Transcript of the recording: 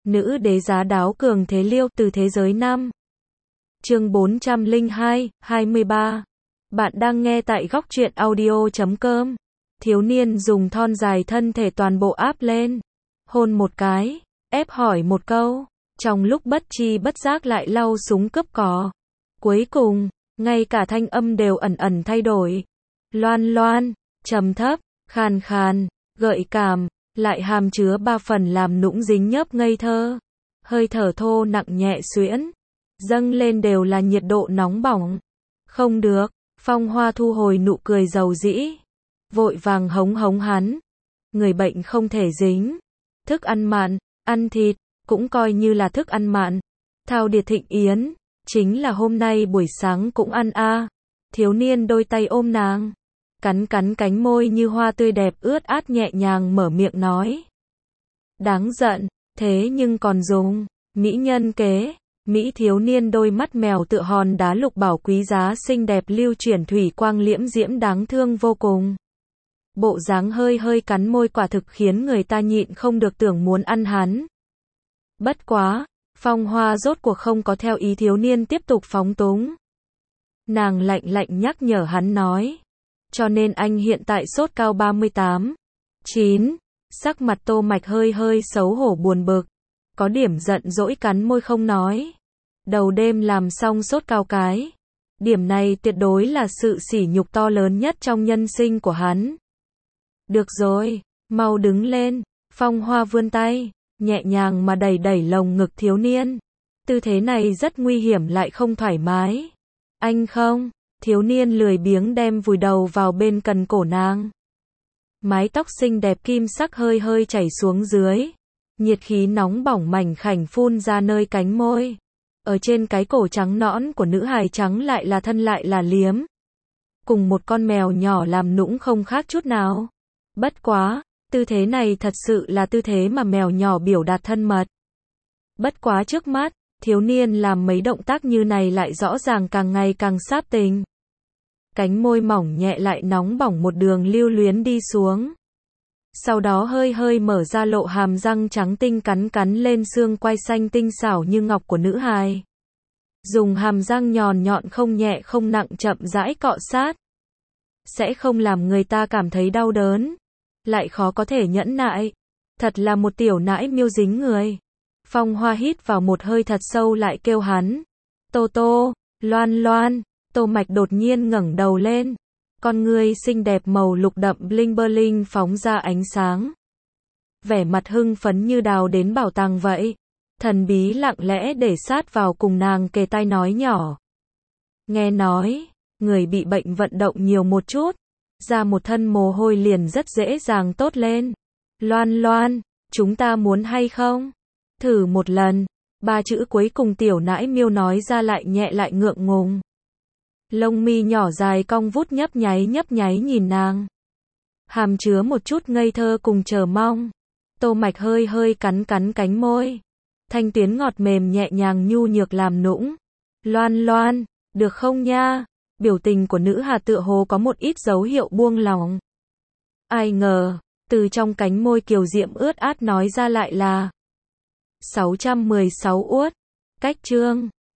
Nữ đế giá đáo cường thế liêu từ thế giới nam. Chương 402, 23. Bạn đang nghe tại góc truyện audio.com. Thiếu niên dùng thon dài thân thể toàn bộ áp lên. Hôn một cái, ép hỏi một câu. Trong lúc bất chi bất giác lại lau súng cướp cò. Cuối cùng, ngay cả thanh âm đều ẩn ẩn thay đổi. Loan loan, trầm thấp, khàn khàn, gợi cảm, lại hàm chứa ba phần làm nũng dính nhớp ngây thơ. Hơi thở thô nặng nhẹ xuyễn, dâng lên đều là nhiệt độ nóng bỏng. Không được, Phong Hoa thu hồi nụ cười dầu dĩ. Vội vàng hống hống hắn. Người bệnh không thể dính. Thức ăn mặn, ăn thịt, cũng coi như là thức ăn mặn. Thao Điệt Thịnh Yến, chính là hôm nay buổi sáng cũng ăn a. Thiếu niên đôi tay ôm nàng. Cắn cắn cánh môi như hoa tươi đẹp ướt át nhẹ nhàng mở miệng nói. Đáng giận, thế nhưng còn dùng, mỹ nhân kế, mỹ thiếu niên đôi mắt mèo tựa hòn đá lục bảo quý giá xinh đẹp lưu chuyển thủy quang liễm diễm đáng thương vô cùng. Bộ dáng hơi hơi cắn môi quả thực khiến người ta nhịn không được tưởng muốn ăn hắn. Bất quá, Phong Hoa rốt cuộc không có theo ý thiếu niên tiếp tục phóng túng. Nàng lạnh lạnh nhắc nhở hắn nói. Cho nên anh hiện tại sốt cao 38. 9. Sắc mặt Tô Mạch hơi hơi xấu hổ buồn bực. Có điểm giận dỗi cắn môi không nói. Đầu đêm làm xong sốt cao cái. Điểm này tuyệt đối là sự sỉ nhục to lớn nhất trong nhân sinh của hắn. Được rồi, mau đứng lên. Phong Hoa vươn tay, nhẹ nhàng mà đẩy đẩy lồng ngực thiếu niên. Tư thế này rất nguy hiểm lại không thoải mái. Anh không? Thiếu niên lười biếng đem vùi đầu vào bên cần cổ nàng. Mái tóc xinh đẹp kim sắc hơi hơi chảy xuống dưới. Nhiệt khí nóng bỏng mảnh khảnh phun ra nơi cánh môi. Ở trên cái cổ trắng nõn của nữ hài trắng lại là thân lại là liếm. Cùng một con mèo nhỏ làm nũng không khác chút nào. Bất quá, tư thế này thật sự là tư thế mà mèo nhỏ biểu đạt thân mật. Bất quá trước mắt, thiếu niên làm mấy động tác như này lại rõ ràng càng ngày càng sáp tình. Cánh môi mỏng nhẹ lại nóng bỏng một đường lưu luyến đi xuống. Sau đó hơi hơi mở ra lộ hàm răng trắng tinh cắn cắn lên xương quai xanh tinh xảo như ngọc của nữ hài. Dùng hàm răng nhọn nhọn không nhẹ không nặng chậm rãi cọ sát. Sẽ không làm người ta cảm thấy đau đớn. Lại khó có thể nhẫn nại. Thật là một tiểu nãi miêu dính người. Phong Hoa hít vào một hơi thật sâu lại kêu hắn. Tô Tô, Loan Loan. Tô Mạch đột nhiên ngẩng đầu lên. Con ngươi xinh đẹp màu lục đậm bling bling phóng ra ánh sáng. Vẻ mặt hưng phấn như đào đến bảo tàng vậy. Thần bí lặng lẽ để sát vào cùng nàng kề tai nói nhỏ. Nghe nói, người bị bệnh vận động nhiều một chút. Ra một thân mồ hôi liền rất dễ dàng tốt lên. Loan Loan, chúng ta muốn hay không? Thử một lần. Ba chữ cuối cùng tiểu nãi miêu nói ra lại nhẹ lại ngượng ngùng. Lông mi nhỏ dài cong vút nhấp nháy nhìn nàng. Hàm chứa một chút ngây thơ cùng chờ mong. Tô Mạch hơi hơi cắn cắn cánh môi. Thanh tuyến ngọt mềm nhẹ nhàng nhu nhược làm nũng. Loan Loan, được không nha? Biểu tình của nữ hà tựa hồ có một ít dấu hiệu buông lỏng. Ai ngờ, từ trong cánh môi kiều diễm ướt át nói ra lại là 616 uất. Cách chương